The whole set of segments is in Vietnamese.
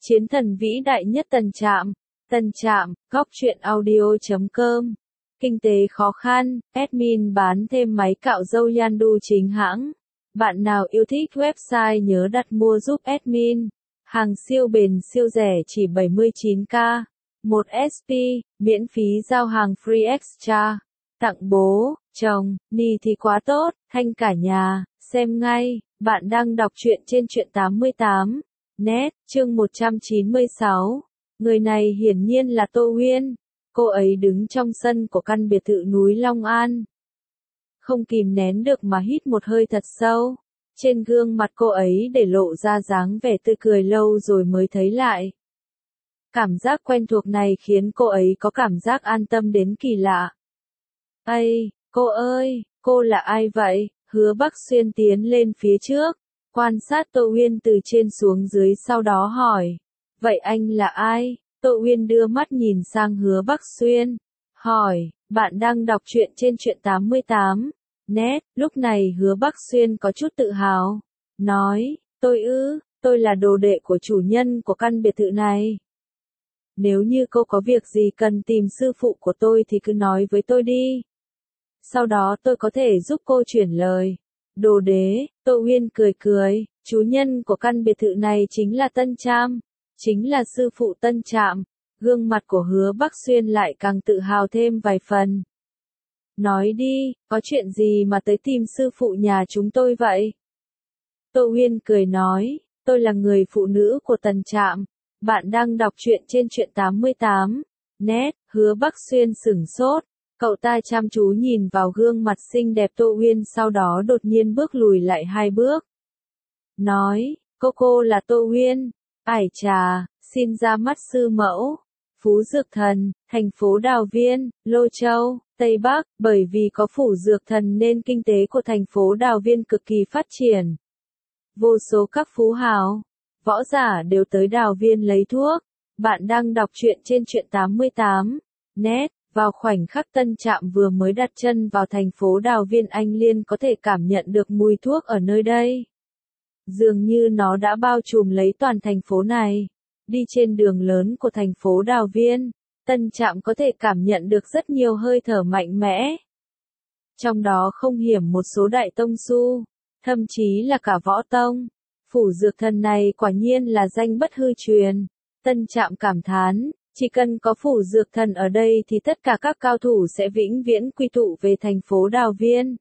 Chiến thần vĩ đại nhất Tân Trạm. Tân Trạm, góc truyện audio.com. Kinh tế khó khăn, admin bán thêm máy cạo râu Yandu chính hãng. Bạn nào yêu thích website nhớ đặt mua giúp admin. Hàng siêu bền siêu rẻ chỉ 79k. 1 SP, miễn phí giao hàng free extra. Tặng bố, chồng, ni thì quá tốt, thanh cả nhà, xem ngay. Bạn đang đọc truyện trên truyện 88. Net, chương 196. Người này hiển nhiên là Tô Uyên. Cô ấy đứng trong sân của căn biệt thự núi Long An. Không kìm nén được mà hít một hơi thật sâu. Trên gương mặt cô ấy để lộ ra dáng vẻ tươi cười lâu rồi mới thấy lại. Cảm giác quen thuộc này khiến cô ấy có cảm giác an tâm đến kỳ lạ. Ây, cô ơi, cô là ai vậy? Hứa Bắc Xuyên tiến lên phía trước, quan sát Tô Uyên từ trên xuống dưới sau đó hỏi. Vậy anh là ai? Tô Uyên đưa mắt nhìn sang Hứa Bắc Xuyên, hỏi, bạn đang đọc truyện trên truyện 88. Net, lúc này Hứa Bắc Xuyên có chút tự hào. Nói, tôi là đồ đệ của chủ nhân của căn biệt thự này. Nếu như cô có việc gì cần tìm sư phụ của tôi thì cứ nói với tôi đi. Sau đó tôi có thể giúp cô chuyển lời. Đồ đế, Tô Uyên cười cười, chủ nhân của căn biệt thự này chính là Tân Trạm, chính là sư phụ Tân Trạm. Gương mặt của Hứa Bắc Xuyên lại càng tự hào thêm vài phần. Nói đi, có chuyện gì mà tới tìm sư phụ nhà chúng tôi vậy? Tô Uyên cười nói, tôi là người phụ nữ của Tân Trạm. Bạn đang đọc truyện trên truyện 88. Net, Hứa Bắc Xuyên sửng sốt. Cậu ta chăm chú nhìn vào gương mặt xinh đẹp Tô Uyên sau đó đột nhiên bước lùi lại 2 bước. Nói, cô là Tô Uyên. Ải chà, xin ra mắt sư mẫu. Phú Dược Thần, thành phố Đào Viên, Lô Châu, Tây Bắc, bởi vì có Phủ Dược Thần nên kinh tế của thành phố Đào Viên cực kỳ phát triển. Vô số các phú hào, võ giả đều tới Đào Viên lấy thuốc. Bạn đang đọc truyện trên truyện 88. Net, vào khoảnh khắc Tân Trạm vừa mới đặt chân vào thành phố Đào Viên anh liền có thể cảm nhận được mùi thuốc ở nơi đây. Dường như nó đã bao trùm lấy toàn thành phố này. Đi trên đường lớn của thành phố Đào Viên, Tân Trạm có thể cảm nhận được rất nhiều hơi thở mạnh mẽ. Trong đó không hiểm một số đại tông su, thậm chí là cả võ tông. Phủ Dược Thần này quả nhiên là danh bất hư truyền. Tân Trạm cảm thán, chỉ cần có Phủ Dược Thần ở đây thì tất cả các cao thủ sẽ vĩnh viễn quy tụ về thành phố Đào Viên.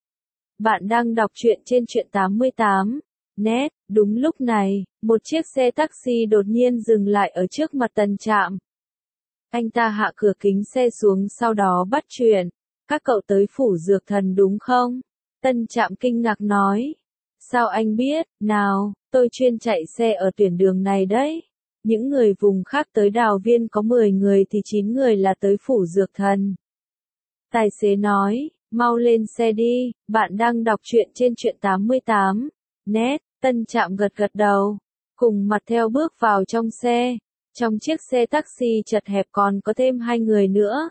Bạn đang đọc truyện trên truyện 88. Net, đúng lúc này, một chiếc xe taxi đột nhiên dừng lại ở trước mặt Tân Trạm. Anh ta hạ cửa kính xe xuống sau đó bắt chuyện. Các cậu tới Phủ Dược Thần đúng không? Tân Trạm kinh ngạc nói. Sao anh biết? Nào, tôi chuyên chạy xe ở tuyến đường này đấy. Những người vùng khác tới Đào Viên có 10 người thì 9 người là tới Phủ Dược Thần. Tài xế nói, mau lên xe đi, bạn đang đọc truyện trên truyện 88. Net, Tân Trạm gật đầu, cùng mặt theo bước vào trong xe. Trong chiếc xe taxi chật hẹp còn có thêm 2 người nữa.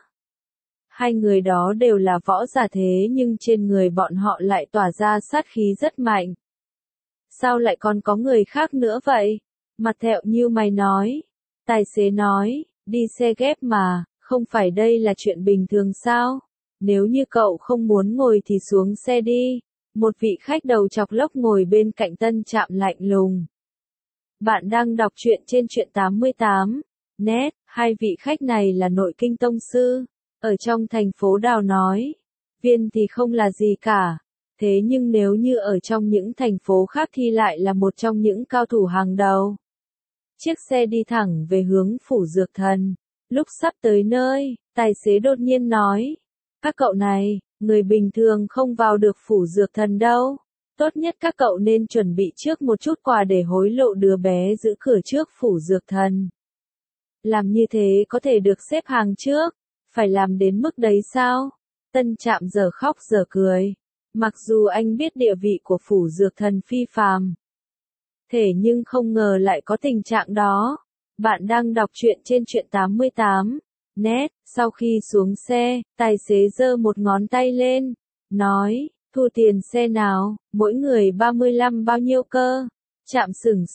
2 người đó đều là võ giả thế nhưng trên người bọn họ lại tỏa ra sát khí rất mạnh. Sao lại còn có người khác nữa vậy? Mặt thẹo như mày nói. Tài xế nói, đi xe ghép mà, không phải đây là chuyện bình thường sao? Nếu như cậu không muốn ngồi thì xuống xe đi. Một vị khách đầu chọc lốc ngồi bên cạnh Tân Trạm lạnh lùng. Bạn đang đọc truyện trên truyện 88. Net, 2 vị khách này là nội kinh tông sư. Ở trong thành phố Đào nói. Viên thì không là gì cả. Thế nhưng nếu như ở trong những thành phố khác thì lại là một trong những cao thủ hàng đầu. Chiếc xe đi thẳng về hướng Phủ Dược Thần. Lúc sắp tới nơi, tài xế đột nhiên nói. Các cậu này, người bình thường không vào được Phủ Dược Thần đâu. Tốt nhất các cậu nên chuẩn bị trước một chút quà để hối lộ đứa bé giữ cửa trước Phủ Dược Thần. Làm như thế có thể được xếp hàng trước. Phải làm đến mức đấy sao? Tân Trạm giờ khóc giờ cười. Mặc dù anh biết địa vị của Phủ Dược Thần phi phàm. Thế nhưng không ngờ lại có tình trạng đó. Bạn đang đọc truyện trên truyện 88. Net, sau khi xuống xe, tài xế giơ một ngón tay lên. Nói, thu tiền xe nào, mỗi người 35 bao nhiêu cơ? Trạm sửng sốt,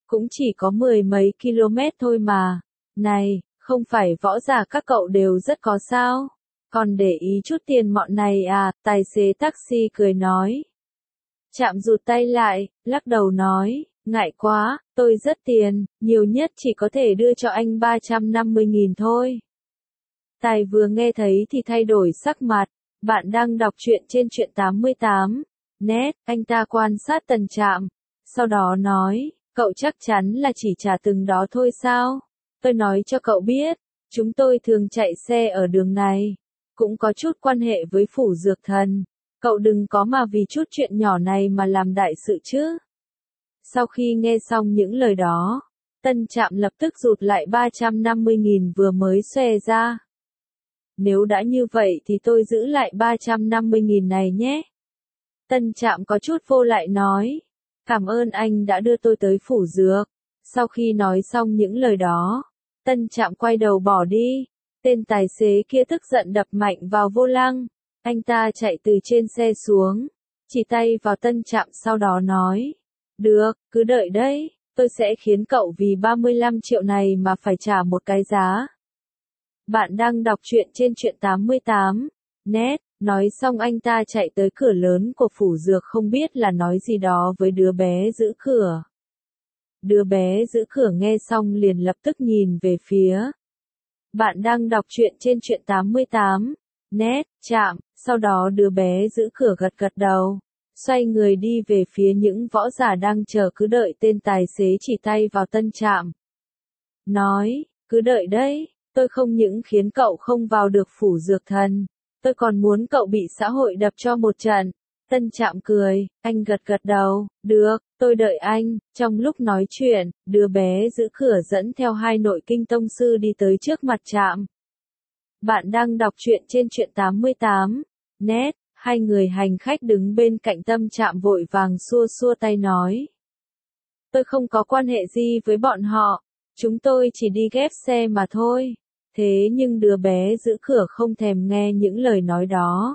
Cũng chỉ có 10 mấy km thôi mà. Này, không phải võ giả các cậu đều rất có sao? Còn để ý chút tiền mọn này à, tài xế taxi cười nói. Trạm rụt tay lại, lắc đầu nói, ngại quá, tôi rất tiền, nhiều nhất chỉ có thể đưa cho anh 350.000 thôi. Tài vừa nghe thấy thì thay đổi sắc mặt, bạn đang đọc truyện trên truyện 88. Net, anh ta quan sát Tần Trạm, sau đó nói, cậu chắc chắn là chỉ trả từng đó thôi sao? Tôi nói cho cậu biết, chúng tôi thường chạy xe ở đường này, cũng có chút quan hệ với phủ dược thần. Cậu đừng có mà vì chút chuyện nhỏ này mà làm đại sự chứ. Sau khi nghe xong những lời đó, Tân Trạm lập tức rụt lại 350.000 vừa mới xòe ra. Nếu đã như vậy thì tôi giữ lại 350.000 này nhé. Tân Trạm có chút vô lại nói. Cảm ơn anh đã đưa tôi tới phủ dược. Sau khi nói xong những lời đó, Tân Trạm quay đầu bỏ đi. Tên tài xế kia tức giận đập mạnh vào vô lăng. Anh ta chạy từ trên xe xuống, chỉ tay vào Tân Trạm sau đó nói. Được, cứ đợi đấy, tôi sẽ khiến cậu vì 35 triệu này mà phải trả một cái giá. Bạn đang đọc truyện trên truyện 88. Net, nói xong anh ta chạy tới cửa lớn của phủ dược không biết là nói gì đó với đứa bé giữ cửa. Đứa bé giữ cửa nghe xong liền lập tức nhìn về phía. Bạn đang đọc truyện trên truyện 88. Net, Trạm, sau đó đứa bé giữ cửa gật gật đầu, xoay người đi về phía những võ giả đang chờ cứ đợi tên tài xế chỉ tay vào Tân Trạm. Nói, cứ đợi đấy, tôi không những khiến cậu không vào được phủ dược thần, tôi còn muốn cậu bị xã hội đập cho một trận. Tân Trạm cười, anh gật gật đầu, được, tôi đợi anh. Trong lúc nói chuyện, đứa bé giữ cửa dẫn theo hai nội kinh tông sư đi tới trước mặt Trạm. Bạn đang đọc truyện trên truyện 88. Net, hai người hành khách đứng bên cạnh Tâm Trạm vội vàng xua xua tay nói. Tôi không có quan hệ gì với bọn họ, chúng tôi chỉ đi ghép xe mà thôi. Thế nhưng đứa bé giữ cửa không thèm nghe những lời nói đó.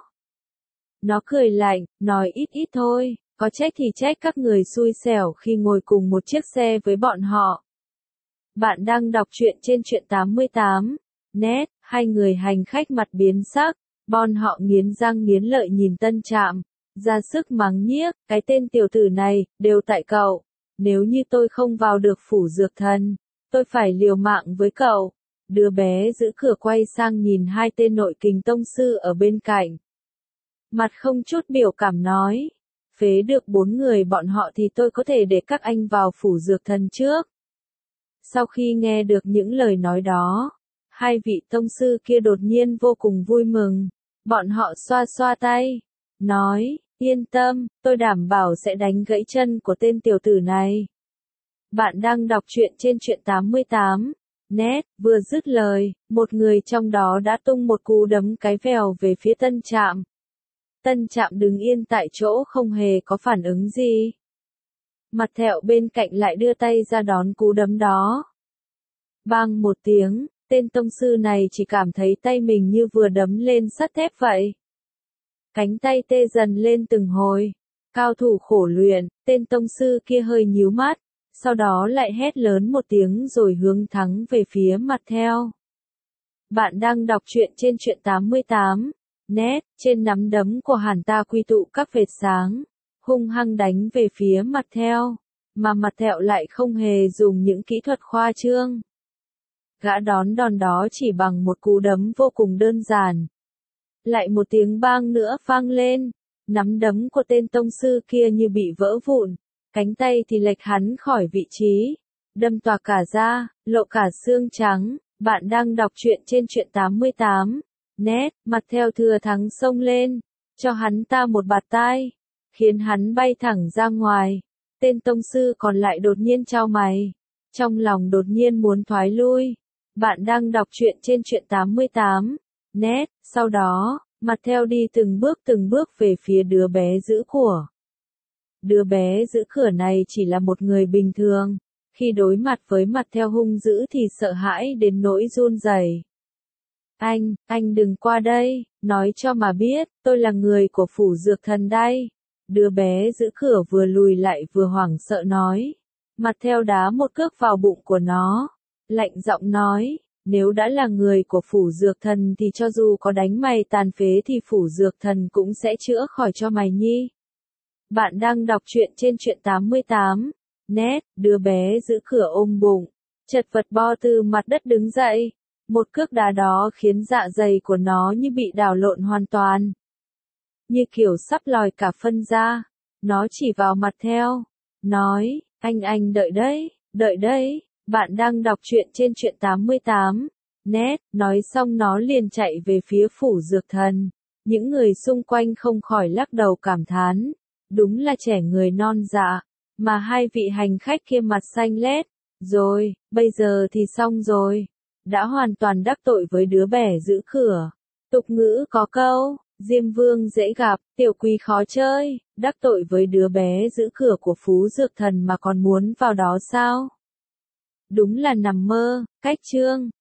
Nó cười lạnh, nói ít ít thôi, có trách thì trách các người xui xẻo khi ngồi cùng một chiếc xe với bọn họ. Bạn đang đọc truyện trên truyện 88. Net, hai người hành khách mặt biến sắc, bọn họ nghiến răng nghiến lợi nhìn Tân Trạm, ra sức mắng nhiếc, cái tên tiểu tử này, đều tại cậu. Nếu như tôi không vào được phủ dược thần, tôi phải liều mạng với cậu. Đứa bé giữ cửa quay sang nhìn hai tên nội kình tông sư ở bên cạnh. Mặt không chút biểu cảm nói, phế được 4 người bọn họ thì tôi có thể để các anh vào phủ dược thần trước. Sau khi nghe được những lời nói đó, hai vị tông sư kia đột nhiên vô cùng vui mừng, bọn họ xoa xoa tay, nói, yên tâm, tôi đảm bảo sẽ đánh gãy chân của tên tiểu tử này. Bạn đang đọc truyện trên truyện 88. Net, vừa dứt lời, một người trong đó đã tung một cú đấm cái vèo về phía Tân Trạm. Tân Trạm đứng yên tại chỗ không hề có phản ứng gì. Mặt thẹo bên cạnh lại đưa tay ra đón cú đấm đó. Bang một tiếng, tên tông sư này chỉ cảm thấy tay mình như vừa đấm lên sắt thép vậy. Cánh tay tê dần lên từng hồi. Cao thủ khổ luyện, tên tông sư kia hơi nhíu mắt, sau đó lại hét lớn một tiếng rồi hướng thẳng về phía mặt theo. Bạn đang đọc truyện trên truyện 88. Net, trên nắm đấm của hắn ta quy tụ các vệt sáng, hung hăng đánh về phía mặt theo, mà mặt thẹo lại không hề dùng những kỹ thuật khoa trương. Gã đón đòn đó chỉ bằng một cú đấm vô cùng đơn giản. Lại một tiếng bang nữa vang lên, nắm đấm của tên tông sư kia như bị vỡ vụn, cánh tay thì lệch hắn khỏi vị trí, đâm toạc cả da, lộ cả xương trắng. Bạn đang đọc truyện trên truyện 88. Net, mặt theo thừa thắng xông lên, cho hắn ta một bạt tai, khiến hắn bay thẳng ra ngoài. Tên tông sư còn lại đột nhiên chau mày, trong lòng đột nhiên muốn thoái lui. Bạn đang đọc truyện trên truyện 88. Net, sau đó, mặt theo đi từng bước về phía đứa bé giữ của. Đứa bé giữ cửa này chỉ là một người bình thường, khi đối mặt với mặt theo hung dữ thì sợ hãi đến nỗi run rẩy. Anh đừng qua đây, nói cho mà biết, tôi là người của phủ dược thần đây. Đứa bé giữ cửa vừa lùi lại vừa hoảng sợ nói. Mặt theo đá một cước vào bụng của nó, lạnh giọng nói, nếu đã là người của phủ dược thần thì cho dù có đánh mày tàn phế thì phủ dược thần cũng sẽ chữa khỏi cho mày nhi. Bạn đang đọc truyện trên truyện 88. Net, đứa bé giữ cửa ôm bụng, chật vật bo từ mặt đất đứng dậy. Một cước đá đó khiến dạ dày của nó như bị đảo lộn hoàn toàn. Như kiểu sắp lòi cả phân ra. Nó chỉ vào mặt theo, nói, anh đợi đấy, bạn đang đọc truyện trên truyện 88. Net, nói xong nó liền chạy về phía phủ dược thần. Những người xung quanh không khỏi lắc đầu cảm thán. Đúng là trẻ người non dạ, mà hai vị hành khách kia mặt xanh lét. Rồi, bây giờ thì xong rồi. Đã hoàn toàn đắc tội với đứa bé giữ cửa. Tục ngữ có câu, Diêm Vương dễ gặp, tiểu quý khó chơi, đắc tội với đứa bé giữ cửa của Phú Dược Thần mà còn muốn vào đó sao? Đúng là nằm mơ, cách chương.